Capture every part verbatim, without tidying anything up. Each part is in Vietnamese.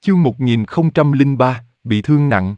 Chương một nghìn không trăm lẻ ba, bị thương nặng.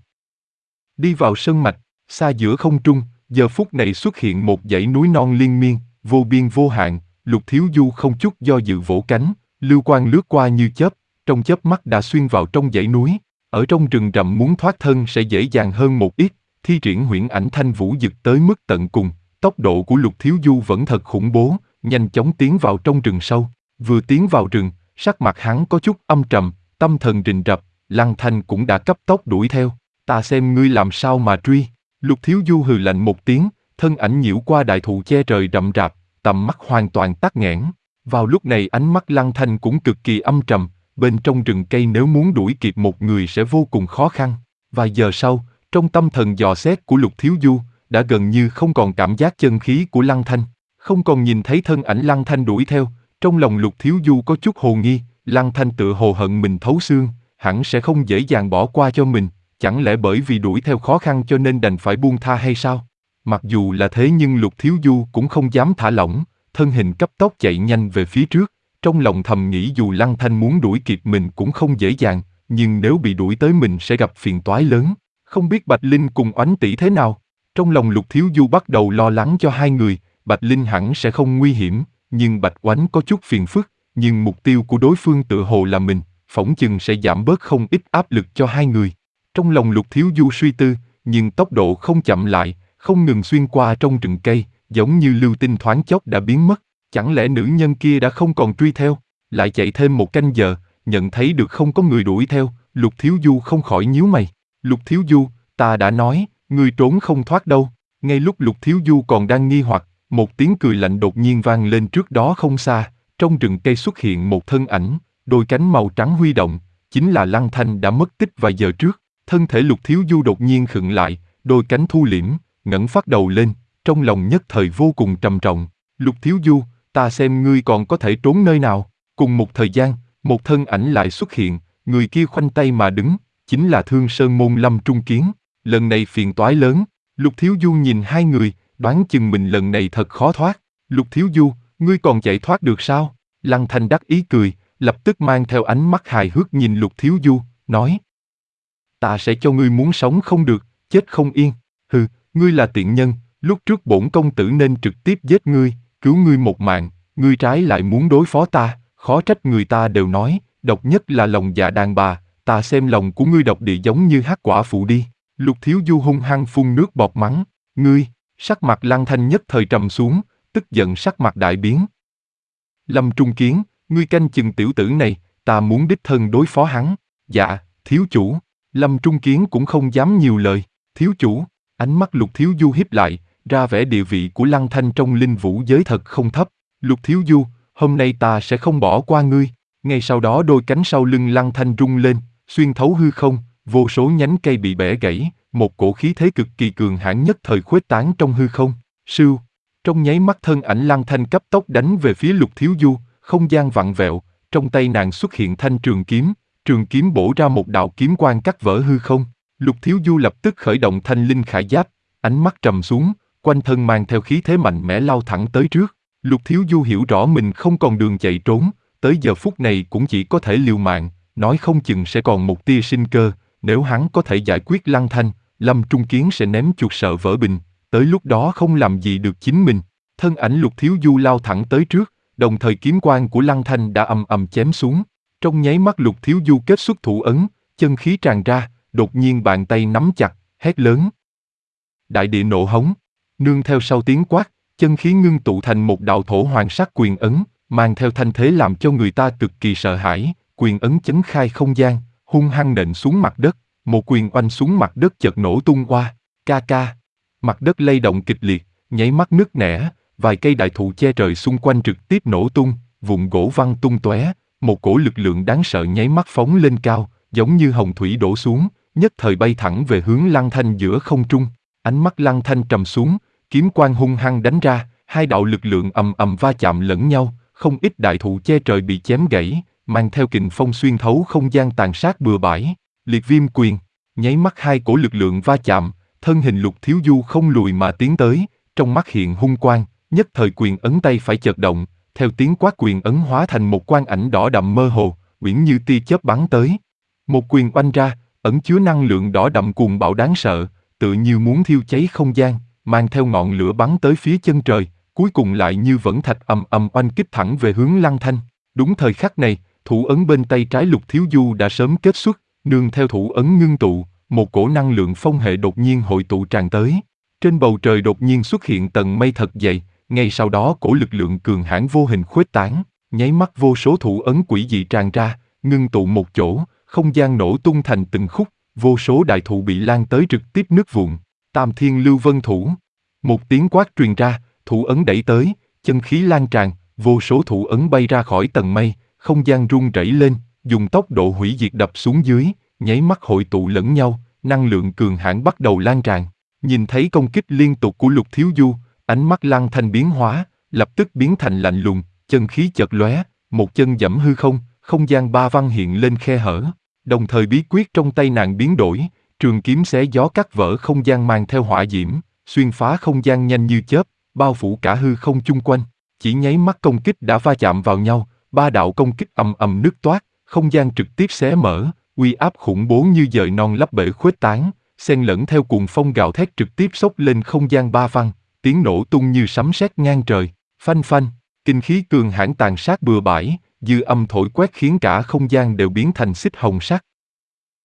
Đi vào sơn mạch, xa giữa không trung, giờ phút này xuất hiện một dãy núi non liên miên, vô biên vô hạn. Lục Thiếu Du không chút do dự vỗ cánh, lưu quang lướt qua như chớp, trong chớp mắt đã xuyên vào trong dãy núi. Ở trong rừng rậm muốn thoát thân sẽ dễ dàng hơn một ít. Thi triển huyễn ảnh thanh vũ dực tới mức tận cùng, tốc độ của Lục Thiếu Du vẫn thật khủng bố, nhanh chóng tiến vào trong rừng sâu. Vừa tiến vào rừng, sắc mặt hắn có chút âm trầm, tâm thần rình rập. Lăng Thanh cũng đã cấp tốc đuổi theo. Ta xem ngươi làm sao mà truy. Lục Thiếu Du hừ lạnh một tiếng, thân ảnh nhiễu qua đại thụ che trời rậm rạp, tầm mắt hoàn toàn tắc nghẽn. Vào lúc này ánh mắt Lăng Thanh cũng cực kỳ âm trầm, bên trong rừng cây nếu muốn đuổi kịp một người sẽ vô cùng khó khăn. Vài giờ sau, trong tâm thần dò xét của Lục Thiếu Du, đã gần như không còn cảm giác chân khí của Lăng Thanh, không còn nhìn thấy thân ảnh Lăng Thanh đuổi theo. Trong lòng Lục Thiếu Du có chút hồ nghi, Lăng Thanh tựa hồ hận mình thấu xương, hẳn sẽ không dễ dàng bỏ qua cho mình, chẳng lẽ bởi vì đuổi theo khó khăn cho nên đành phải buông tha hay sao? Mặc dù là thế nhưng Lục Thiếu Du cũng không dám thả lỏng, thân hình cấp tốc chạy nhanh về phía trước, trong lòng thầm nghĩ dù Lăng Thanh muốn đuổi kịp mình cũng không dễ dàng, nhưng nếu bị đuổi tới mình sẽ gặp phiền toái lớn, không biết Bạch Linh cùng Oánh tỷ thế nào? Trong lòng Lục Thiếu Du bắt đầu lo lắng cho hai người, Bạch Linh hẳn sẽ không nguy hiểm, nhưng Bạch Oánh có chút phiền phức, nhưng mục tiêu của đối phương tựa hồ là mình, phỏng chừng sẽ giảm bớt không ít áp lực cho hai người. Trong lòng Lục Thiếu Du suy tư, nhưng tốc độ không chậm lại, không ngừng xuyên qua trong rừng cây, giống như lưu tinh thoáng chốc đã biến mất. Chẳng lẽ nữ nhân kia đã không còn truy theo? Lại chạy thêm một canh giờ, nhận thấy được không có người đuổi theo, Lục Thiếu Du không khỏi nhíu mày. Lục Thiếu Du, ta đã nói, ngươi trốn không thoát đâu. Ngay lúc Lục Thiếu Du còn đang nghi hoặc, một tiếng cười lạnh đột nhiên vang lên trước đó không xa, trong rừng cây xuất hiện một thân ảnh, đôi cánh màu trắng huy động, chính là Lăng Thanh đã mất tích vài giờ trước. Thân thể Lục Thiếu Du đột nhiên khựng lại, đôi cánh thu liễm, ngẩng phát đầu lên, trong lòng nhất thời vô cùng trầm trọng. Lục Thiếu Du, ta xem ngươi còn có thể trốn nơi nào. Cùng một thời gian, một thân ảnh lại xuất hiện, người kia khoanh tay mà đứng, chính là Thương Sơn môn Lâm Trung Kiến. Lần này phiền toái lớn. Lục Thiếu Du nhìn hai người, đoán chừng mình lần này thật khó thoát. Lục Thiếu Du, ngươi còn chạy thoát được sao? Lăng Thanh đắc ý cười, lập tức mang theo ánh mắt hài hước nhìn Lục Thiếu Du, nói: Ta sẽ cho ngươi muốn sống không được, chết không yên. Hừ, ngươi là tiện nhân, lúc trước bổn công tử nên trực tiếp giết ngươi, cứu ngươi một mạng, ngươi trái lại muốn đối phó ta, khó trách người ta đều nói, độc nhất là lòng dạ đàn bà, ta xem lòng của ngươi độc địa giống như hắc quả phụ đi. Lục Thiếu Du hung hăng phun nước bọt mắng: Ngươi! Sắc mặt Lăng Thanh nhất thời trầm xuống, tức giận sắc mặt đại biến. Lâm Trung Kiến, ngươi canh chừng tiểu tử này, ta muốn đích thân đối phó hắn. Dạ, thiếu chủ. Lâm Trung Kiến cũng không dám nhiều lời. Thiếu chủ, ánh mắt Lục Thiếu Du híp lại, ra vẻ địa vị của Lăng Thanh trong linh vũ giới thật không thấp. Lục Thiếu Du, hôm nay ta sẽ không bỏ qua ngươi. Ngay sau đó đôi cánh sau lưng Lăng Thanh rung lên, xuyên thấu hư không, vô số nhánh cây bị bẻ gãy, một cổ khí thế cực kỳ cường hãn nhất thời khuếch tán trong hư không. Sưu, trong nháy mắt thân ảnh Lăng Thanh cấp tốc đánh về phía Lục Thiếu Du, không gian vặn vẹo, trong tay nàng xuất hiện thanh trường kiếm, trường kiếm bổ ra một đạo kiếm quang cắt vỡ hư không. Lục Thiếu Du lập tức khởi động thanh linh khải giáp, ánh mắt trầm xuống, quanh thân mang theo khí thế mạnh mẽ lao thẳng tới trước. Lục Thiếu Du hiểu rõ mình không còn đường chạy trốn, tới giờ phút này cũng chỉ có thể liều mạng, nói không chừng sẽ còn một tia sinh cơ, nếu hắn có thể giải quyết Lăng Thanh, Lâm Trung Kiến sẽ ném chuột sợ vỡ bình, tới lúc đó không làm gì được chính mình. Thân ảnh Lục Thiếu Du lao thẳng tới trước, đồng thời kiếm quang của Lăng Thanh đã ầm ầm chém xuống. Trong nháy mắt Lục Thiếu Du kết xuất thủ ấn, chân khí tràn ra, đột nhiên bàn tay nắm chặt, hét lớn: Đại địa nộ hống! Nương theo sau tiếng quát, chân khí ngưng tụ thành một đạo thổ hoàng sắc quyền ấn, mang theo thanh thế làm cho người ta cực kỳ sợ hãi. Quyền ấn chấn khai không gian, hung hăng nện xuống mặt đất, một quyền oanh xuống mặt đất chợt nổ tung qua, ca ca. Mặt đất lay động kịch liệt, nháy mắt nứt nẻ, vài cây đại thụ che trời xung quanh trực tiếp nổ tung, vụn gỗ văng tung tóe, một cổ lực lượng đáng sợ nháy mắt phóng lên cao, giống như hồng thủy đổ xuống, nhất thời bay thẳng về hướng Lăng Thanh giữa không trung. Ánh mắt Lăng Thanh trầm xuống, kiếm quang hung hăng đánh ra, hai đạo lực lượng ầm ầm va chạm lẫn nhau, không ít đại thụ che trời bị chém gãy, mang theo kình phong xuyên thấu không gian tàn sát bừa bãi. Liệt viêm quyền, nháy mắt hai cổ lực lượng va chạm, thân hình Lục Thiếu Du không lùi mà tiến tới, trong mắt hiện hung quang, nhất thời quyền ấn tay phải chợt động, theo tiếng quát quyền ấn hóa thành một quang ảnh đỏ đậm mơ hồ, uyển như tia chớp bắn tới. Một quyền oanh ra, ẩn chứa năng lượng đỏ đậm cuồng bạo đáng sợ, tự như muốn thiêu cháy không gian, mang theo ngọn lửa bắn tới phía chân trời, cuối cùng lại như vẫn thạch ầm ầm oanh kích thẳng về hướng Lăng Thanh. Đúng thời khắc này, thủ ấn bên tay trái Lục Thiếu Du đã sớm kết xuất, nương theo thủ ấn ngưng tụ, một cổ năng lượng phong hệ đột nhiên hội tụ tràn tới. Trên bầu trời đột nhiên xuất hiện tầng mây thật dày, ngay sau đó cổ lực lượng cường hãn vô hình khuếch tán, nháy mắt vô số thủ ấn quỷ dị tràn ra, ngưng tụ một chỗ, không gian nổ tung thành từng khúc, vô số đại thụ bị lan tới trực tiếp nứt vụn. Tam Thiên Lưu Vân Thủ. Một tiếng quát truyền ra, thủ ấn đẩy tới, chân khí lan tràn, vô số thủ ấn bay ra khỏi tầng mây, không gian rung rẩy lên, dùng tốc độ hủy diệt đập xuống dưới, nháy mắt hội tụ lẫn nhau, năng lượng cường hãn bắt đầu lan tràn. Nhìn thấy công kích liên tục của Lục Thiếu Du, ánh mắt Lăng Thanh biến hóa, lập tức biến thành lạnh lùng, chân khí chợt lóe, một chân giẫm hư không, không gian ba văn hiện lên khe hở. Đồng thời bí quyết trong tay nàng biến đổi, trường kiếm xé gió cắt vỡ không gian mang theo hỏa diễm, xuyên phá không gian nhanh như chớp, bao phủ cả hư không chung quanh. Chỉ nháy mắt công kích đã va chạm vào nhau, ba đạo công kích ầm ầm nứt toát, không gian trực tiếp xé mở, uy áp khủng bố như dời non lấp bể khuếch tán, xen lẫn theo cuồng phong gào thét trực tiếp xốc lên không gian ba văn, tiếng nổ tung như sấm sét ngang trời, phanh phanh, kinh khí cường hãn tàn sát bừa bãi, dư âm thổi quét khiến cả không gian đều biến thành xích hồng sắc.